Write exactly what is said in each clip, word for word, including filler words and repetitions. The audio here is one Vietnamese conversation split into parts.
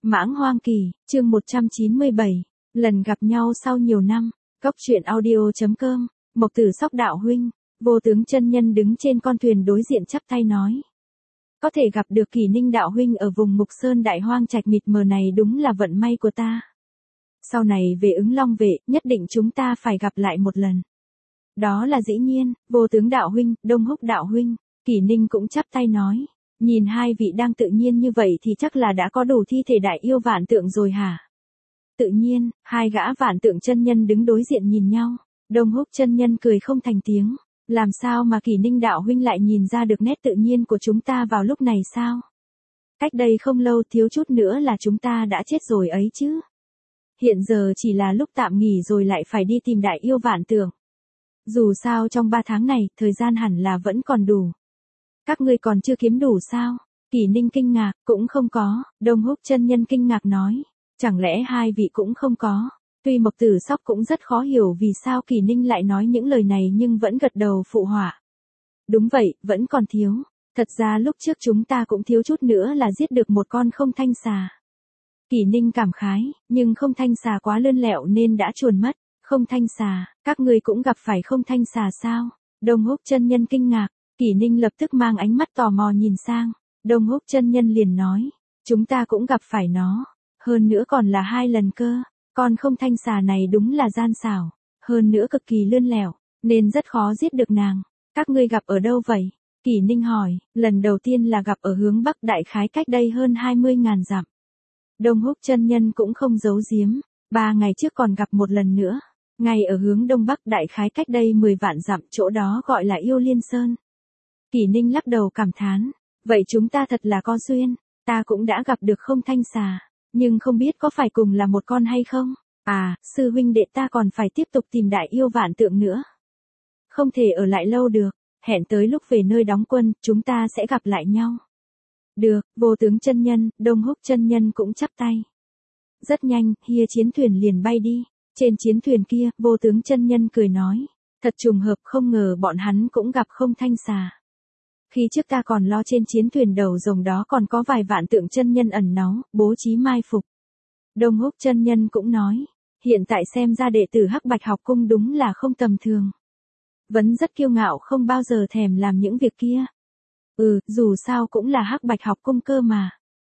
Mãng Hoang Kỳ, chương một trăm chín mươi bảy, lần gặp nhau sau nhiều năm. Cốc truyện audio chấm com, Mộc Tử Sóc đạo huynh, Vô Tướng chân nhân đứng trên con thuyền đối diện chắp tay nói. Có thể gặp được Kỳ Ninh đạo huynh ở vùng Mục Sơn đại hoang trạch mịt mờ này đúng là vận may của ta. Sau này về Ứng Long Vệ, nhất định chúng ta phải gặp lại một lần. Đó là dĩ nhiên, Vô Tướng đạo huynh, Đông Húc đạo huynh, Kỳ Ninh cũng chắp tay nói. Nhìn hai vị đang tự nhiên như vậy thì chắc là đã có đủ thi thể đại yêu vạn tượng rồi hả? Tự nhiên, hai gã vạn tượng chân nhân đứng đối diện nhìn nhau. Đông Húc chân nhân cười không thành tiếng. Làm sao mà Kỳ Ninh đạo huynh lại nhìn ra được nét tự nhiên của chúng ta vào lúc này sao? Cách đây không lâu thiếu chút nữa là chúng ta đã chết rồi ấy chứ. Hiện giờ chỉ là lúc tạm nghỉ rồi lại phải đi tìm đại yêu vạn tượng. Dù sao trong ba tháng này, thời gian hẳn là vẫn còn đủ. Các ngươi còn chưa kiếm đủ sao? Kỳ Ninh kinh ngạc, cũng không có. Đông Húc chân nhân kinh ngạc nói. Chẳng lẽ hai vị cũng không có? Tuy Mộc Tử Sóc cũng rất khó hiểu vì sao Kỳ Ninh lại nói những lời này nhưng vẫn gật đầu phụ họa. Đúng vậy, vẫn còn thiếu. Thật ra lúc trước chúng ta cũng thiếu chút nữa là giết được một con không thanh xà. Kỳ Ninh cảm khái, nhưng không thanh xà quá lươn lẹo nên đã chuồn mất. Không thanh xà, các ngươi cũng gặp phải không thanh xà sao? Đông Húc chân nhân kinh ngạc. Kỳ Ninh lập tức mang ánh mắt tò mò nhìn sang. Đông Húc chân nhân liền nói. Chúng ta cũng gặp phải nó. Hơn nữa còn là hai lần cơ. Con không thanh xà này đúng là gian xảo. Hơn nữa cực kỳ lươn lẹo. Nên rất khó giết được nàng. Các ngươi gặp ở đâu vậy? Kỳ Ninh hỏi. Lần đầu tiên là gặp ở hướng Bắc đại khái cách đây hơn hai mươi ngàn dặm. Đông Húc chân nhân cũng không giấu giếm. Ba ngày trước còn gặp một lần nữa. Ngay ở hướng Đông Bắc đại khái cách đây mười vạn dặm, chỗ đó gọi là Yêu Liên Sơn. Kỳ Ninh lắc đầu cảm thán. Vậy chúng ta thật là có duyên. Ta cũng đã gặp được không thanh xà. Nhưng không biết có phải cùng là một con hay không? À, sư huynh đệ ta còn phải tiếp tục tìm đại yêu vạn tượng nữa. Không thể ở lại lâu được. Hẹn tới lúc về nơi đóng quân, chúng ta sẽ gặp lại nhau. Được, Vô Tướng chân nhân, Đông Húc chân nhân cũng chắp tay. Rất nhanh, hia chiến thuyền liền bay đi. Trên chiến thuyền kia, Vô Tướng chân nhân cười nói. Thật trùng hợp, không ngờ bọn hắn cũng gặp không thanh xà. Khi trước ta còn lo trên chiến thuyền đầu rồng đó còn có vài vạn tượng chân nhân ẩn náu, bố trí mai phục. Đông Húc chân nhân cũng nói. Hiện tại xem ra đệ tử Hắc Bạch học cung đúng là không tầm thường. Vẫn rất kiêu ngạo không bao giờ thèm làm những việc kia. Ừ, dù sao cũng là Hắc Bạch học cung cơ mà.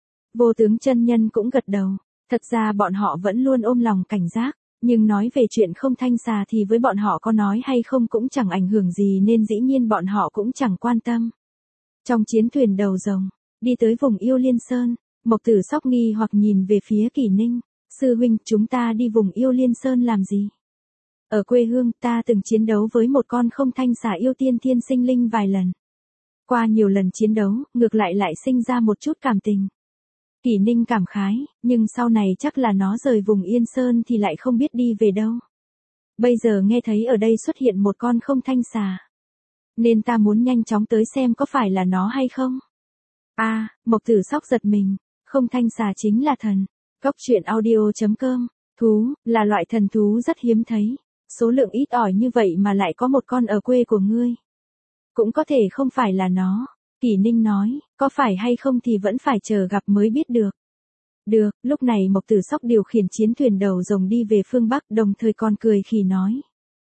Vô Tướng chân nhân cũng gật đầu. Thật ra bọn họ vẫn luôn ôm lòng cảnh giác. Nhưng nói về chuyện không thanh xà thì với bọn họ có nói hay không cũng chẳng ảnh hưởng gì nên dĩ nhiên bọn họ cũng chẳng quan tâm. Trong chiến thuyền đầu rồng, đi tới vùng Yêu Liên Sơn, Mộc Tử Sóc nghi hoặc nhìn về phía Kỳ Ninh. Sư huynh, chúng ta đi vùng Yêu Liên Sơn làm gì? Ở quê hương ta từng chiến đấu với một con không thanh xà yêu tiên thiên sinh linh vài lần. Qua nhiều lần chiến đấu, ngược lại lại sinh ra một chút cảm tình. Kỳ Ninh cảm khái, nhưng sau này chắc là nó rời vùng Yên Sơn thì lại không biết đi về đâu. Bây giờ nghe thấy ở đây xuất hiện một con không thanh xà. Nên ta muốn nhanh chóng tới xem có phải là nó hay không. À, Mộc Tử Sóc giật mình, không thanh xà chính là thần. Cốc truyện audio chấm com, thú, là loại thần thú rất hiếm thấy. Số lượng ít ỏi như vậy mà lại có một con ở quê của ngươi. Cũng có thể không phải là nó. Kỳ Ninh nói, có phải hay không thì vẫn phải chờ gặp mới biết được. Được, lúc này Mộc Tử Sóc điều khiển chiến thuyền đầu rồng đi về phương Bắc đồng thời còn cười khì nói.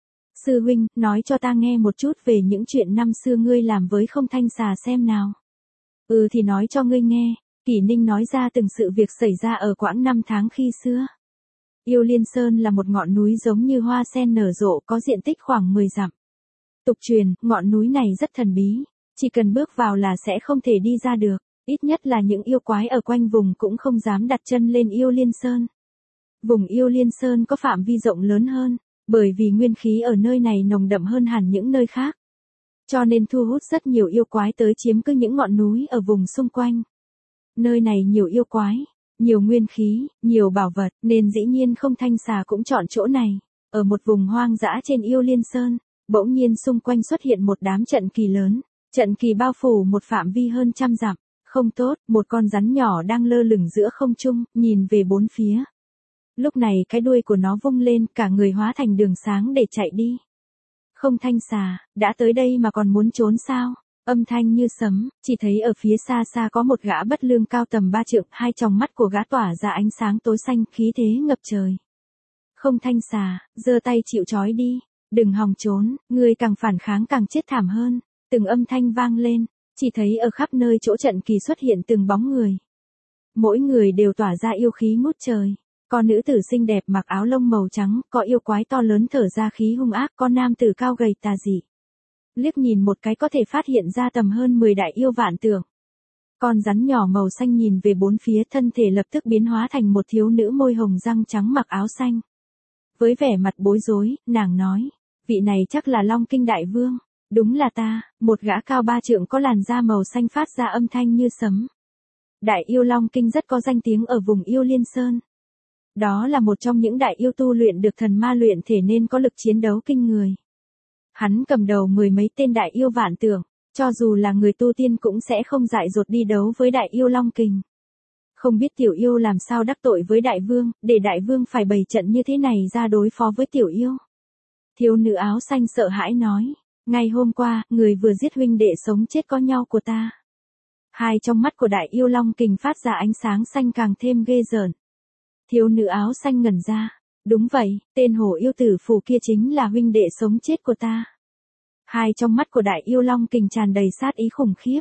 Sư huynh, nói cho ta nghe một chút về những chuyện năm xưa ngươi làm với không thanh xà xem nào. Ừ thì nói cho ngươi nghe. Kỳ Ninh nói ra từng sự việc xảy ra ở quãng năm tháng khi xưa. Yêu Liên Sơn là một ngọn núi giống như hoa sen nở rộ có diện tích khoảng mười dặm. Tục truyền, ngọn núi này rất thần bí. Chỉ cần bước vào là sẽ không thể đi ra được. Ít nhất là những yêu quái ở quanh vùng cũng không dám đặt chân lên Yêu Liên Sơn. Vùng Yêu Liên Sơn có phạm vi rộng lớn hơn. Bởi vì nguyên khí ở nơi này nồng đậm hơn hẳn những nơi khác. Cho nên thu hút rất nhiều yêu quái tới chiếm cứ những ngọn núi ở vùng xung quanh. Nơi này nhiều yêu quái, nhiều nguyên khí, nhiều bảo vật, nên dĩ nhiên không thanh xà cũng chọn chỗ này. Ở một vùng hoang dã trên Yêu Liên Sơn, bỗng nhiên xung quanh xuất hiện một đám trận kỳ lớn. Trận kỳ bao phủ một phạm vi hơn trăm dặm. Không tốt, một con rắn nhỏ đang lơ lửng giữa không trung, nhìn về bốn phía. Lúc này cái đuôi của nó vung lên, cả người hóa thành đường sáng để chạy đi. Không thanh xà, đã tới đây mà còn muốn trốn sao? Âm thanh như sấm, chỉ thấy ở phía xa xa có một gã bất lương cao tầm ba trượng, hai tròng mắt của gã tỏa ra ánh sáng tối xanh, khí thế ngập trời. Không thanh xà, giơ tay chịu trói đi, đừng hòng trốn, người càng phản kháng càng chết thảm hơn. Từng âm thanh vang lên, chỉ thấy ở khắp nơi chỗ trận kỳ xuất hiện từng bóng người. Mỗi người đều tỏa ra yêu khí ngút trời. Có nữ tử xinh đẹp mặc áo lông màu trắng, có yêu quái to lớn thở ra khí hung ác, có nam tử cao gầy tà dị. Liếc nhìn một cái có thể phát hiện ra tầm hơn mười đại yêu vạn tượng. Con rắn nhỏ màu xanh nhìn về bốn phía, thân thể lập tức biến hóa thành một thiếu nữ môi hồng răng trắng mặc áo xanh. Với vẻ mặt bối rối, nàng nói, vị này chắc là Long Kinh Đại Vương. Đúng là ta, một gã cao ba trượng có làn da màu xanh phát ra âm thanh như sấm. Đại yêu Long Kinh rất có danh tiếng ở vùng yêu Liên Sơn. Đó là một trong những đại yêu tu luyện được thần ma luyện thể nên có lực chiến đấu kinh người. Hắn cầm đầu mười mấy tên đại yêu vạn tượng, cho dù là người tu tiên cũng sẽ không dại dột đi đấu với đại yêu Long Kình. Không biết tiểu yêu làm sao đắc tội với đại vương, để đại vương phải bày trận như thế này ra đối phó với tiểu yêu. Thiếu nữ áo xanh sợ hãi nói, ngày hôm qua, người vừa giết huynh đệ sống chết có nhau của ta. Hai trong mắt của đại yêu Long Kình phát ra ánh sáng xanh càng thêm ghê rợn. Thiếu nữ áo xanh ngẩn ra. Đúng vậy, tên hổ yêu tử phù kia chính là huynh đệ sống chết của ta. Hai trong mắt của đại yêu Long Kình tràn đầy sát ý khủng khiếp.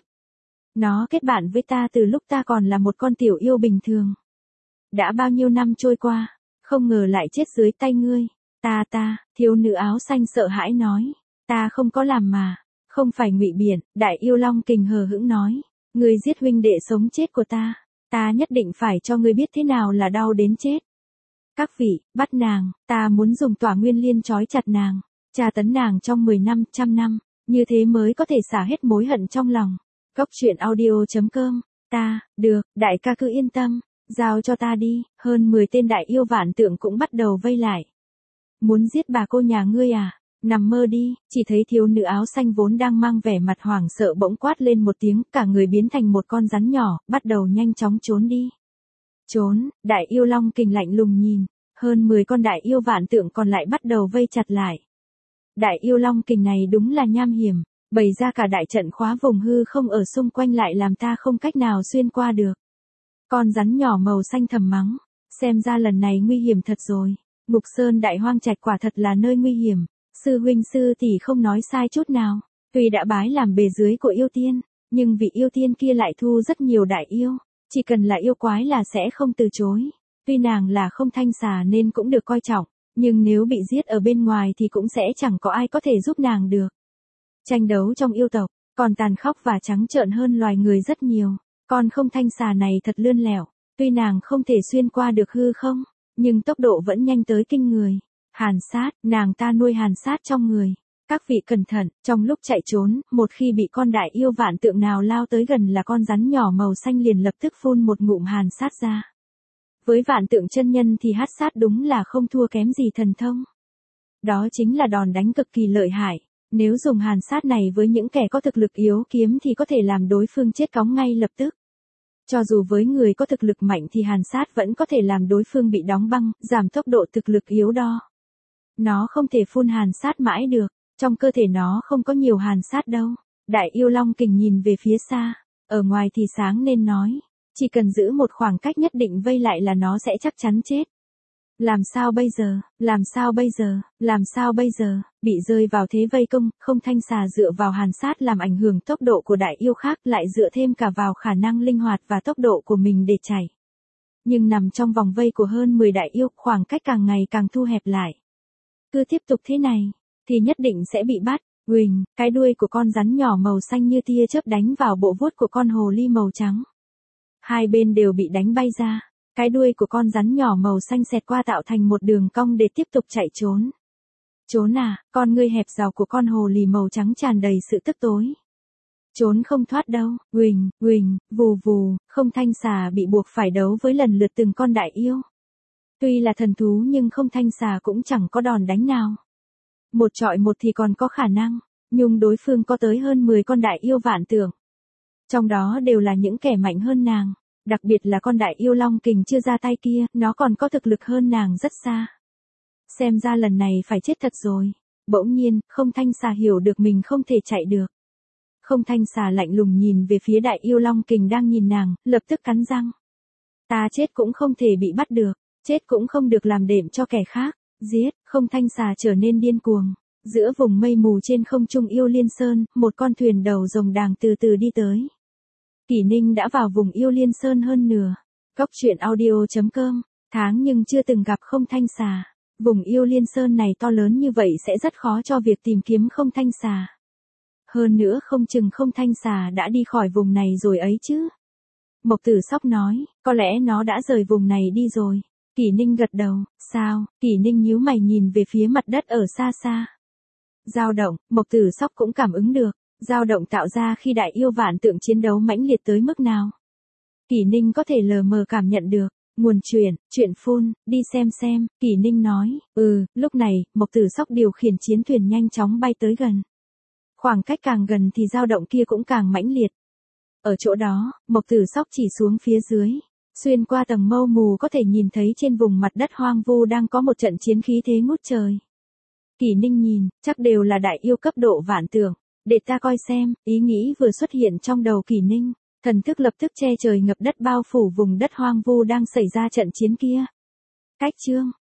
Nó kết bạn với ta từ lúc ta còn là một con tiểu yêu bình thường. Đã bao nhiêu năm trôi qua, không ngờ lại chết dưới tay ngươi. Ta ta, thiếu nữ áo xanh sợ hãi nói. Ta không có làm mà, không phải ngụy biện, đại yêu Long Kình hờ hững nói. Ngươi giết huynh đệ sống chết của ta, ta nhất định phải cho ngươi biết thế nào là đau đến chết. Các vị, bắt nàng, ta muốn dùng tỏa nguyên liên trói chặt nàng, tra tấn nàng trong mười năm, trăm năm, như thế mới có thể xả hết mối hận trong lòng. Cốc truyện audio chấm com, ta, được, đại ca cứ yên tâm, giao cho ta đi, hơn mười tên đại yêu vạn tượng cũng bắt đầu vây lại. Muốn giết bà cô nhà ngươi à? Nằm mơ đi, chỉ thấy thiếu nữ áo xanh vốn đang mang vẻ mặt hoảng sợ bỗng quát lên một tiếng, cả người biến thành một con rắn nhỏ, bắt đầu nhanh chóng trốn đi. Trốn, đại yêu Long Kình lạnh lùng nhìn, hơn mười con đại yêu vạn tượng còn lại bắt đầu vây chặt lại. Đại yêu Long Kình này đúng là nham hiểm, bày ra cả đại trận khóa vùng hư không ở xung quanh lại làm ta không cách nào xuyên qua được. Con rắn nhỏ màu xanh thầm mắng, xem ra lần này nguy hiểm thật rồi. Ngục Sơn Đại Hoang Trạch quả thật là nơi nguy hiểm, sư huynh sư tỷ không nói sai chút nào. Tuy đã bái làm bề dưới của yêu tiên, nhưng vị yêu tiên kia lại thu rất nhiều đại yêu, chỉ cần là yêu quái là sẽ không từ chối. Tuy nàng là không thanh xà nên cũng được coi trọng, nhưng nếu bị giết ở bên ngoài thì cũng sẽ chẳng có ai có thể giúp nàng được. Tranh đấu trong yêu tộc, còn tàn khốc và trắng trợn hơn loài người rất nhiều. Con không thanh xà này thật lươn lẹo, tuy nàng không thể xuyên qua được hư không, nhưng tốc độ vẫn nhanh tới kinh người. Hàn sát, nàng ta nuôi hàn sát trong người. Các vị cẩn thận, trong lúc chạy trốn, một khi bị con đại yêu vạn tượng nào lao tới gần là con rắn nhỏ màu xanh liền lập tức phun một ngụm hàn sát ra. Với vạn tượng chân nhân thì hắc sát đúng là không thua kém gì thần thông. Đó chính là đòn đánh cực kỳ lợi hại. Nếu dùng hàn sát này với những kẻ có thực lực yếu kiếm thì có thể làm đối phương chết cóng ngay lập tức. Cho dù với người có thực lực mạnh thì hàn sát vẫn có thể làm đối phương bị đóng băng, giảm tốc độ thực lực yếu đo. Nó không thể phun hàn sát mãi được, trong cơ thể nó không có nhiều hàn sát đâu. Đại yêu Long Kình nhìn về phía xa, ở ngoài thì sáng nên nói, chỉ cần giữ một khoảng cách nhất định vây lại là nó sẽ chắc chắn chết. Làm sao bây giờ, làm sao bây giờ, làm sao bây giờ, bị rơi vào thế vây công, không thanh xà dựa vào hàn sát làm ảnh hưởng tốc độ của đại yêu khác lại dựa thêm cả vào khả năng linh hoạt và tốc độ của mình để chạy. Nhưng nằm trong vòng vây của hơn mười đại yêu, khoảng cách càng ngày càng thu hẹp lại. Cứ tiếp tục thế này, thì nhất định sẽ bị bắt. Huỳnh, cái đuôi của con rắn nhỏ màu xanh như tia chớp đánh vào bộ vuốt của con hồ ly màu trắng. Hai bên đều bị đánh bay ra. Cái đuôi của con rắn nhỏ màu xanh xẹt qua tạo thành một đường cong để tiếp tục chạy trốn. Trốn à, con ngươi hẹp rào của con hồ lì màu trắng tràn đầy sự tức tối. Trốn không thoát đâu, huỳnh, huỳnh, vù vù, không thanh xà bị buộc phải đấu với lần lượt từng con đại yêu. Tuy là thần thú nhưng không thanh xà cũng chẳng có đòn đánh nào. Một trọi một thì còn có khả năng, nhưng đối phương có tới hơn mười con đại yêu vạn tượng. Trong đó đều là những kẻ mạnh hơn nàng. Đặc biệt là con đại yêu Long Kình chưa ra tay kia, nó còn có thực lực hơn nàng rất xa. Xem ra lần này phải chết thật rồi. Bỗng nhiên, không thanh xà hiểu được mình không thể chạy được. Không Thanh Xà lạnh lùng nhìn về phía Đại Yêu Long Kình đang nhìn nàng, lập tức cắn răng. Ta chết cũng không thể bị bắt được, chết cũng không được làm đệm cho kẻ khác. Giết. Không Thanh Xà trở nên điên cuồng. Giữa vùng mây mù trên không trung Yêu Liên Sơn, một con thuyền đầu rồng đàng từ từ đi tới. Kỷ Ninh đã vào vùng Yêu Liên Sơn hơn nửa. Cốc truyện audio chấm com, tháng nhưng chưa từng gặp Không Thanh Xà. Vùng Yêu Liên Sơn này to lớn như vậy sẽ rất khó cho việc tìm kiếm Không Thanh Xà. Hơn nữa không chừng Không Thanh Xà đã đi khỏi vùng này rồi ấy chứ. Mộc Tử Sóc nói, có lẽ nó đã rời vùng này đi rồi. Kỷ Ninh gật đầu, sao? Kỷ Ninh nhíu mày nhìn về phía mặt đất ở xa xa. Dao động, Mộc Tử Sóc cũng cảm ứng được, dao động tạo ra khi đại yêu vạn tượng chiến đấu mãnh liệt tới mức nào. Kỷ Ninh có thể lờ mờ cảm nhận được. Nguồn truyền, chuyện phun, đi xem xem, Kỷ Ninh nói, ừ, lúc này, Mộc Tử Sóc điều khiển chiến thuyền nhanh chóng bay tới gần. Khoảng cách càng gần thì dao động kia cũng càng mãnh liệt. Ở chỗ đó, Mộc Tử Sóc chỉ xuống phía dưới. Xuyên qua tầng mâu mù có thể nhìn thấy trên vùng mặt đất hoang vu đang có một trận chiến khí thế ngút trời. Kỷ Ninh nhìn, chắc đều là đại yêu cấp độ vạn tượng. Để ta coi xem, ý nghĩ vừa xuất hiện trong đầu Kỷ Ninh. Thần thức lập tức che trời ngập đất bao phủ vùng đất hoang vu đang xảy ra trận chiến kia. Cách chương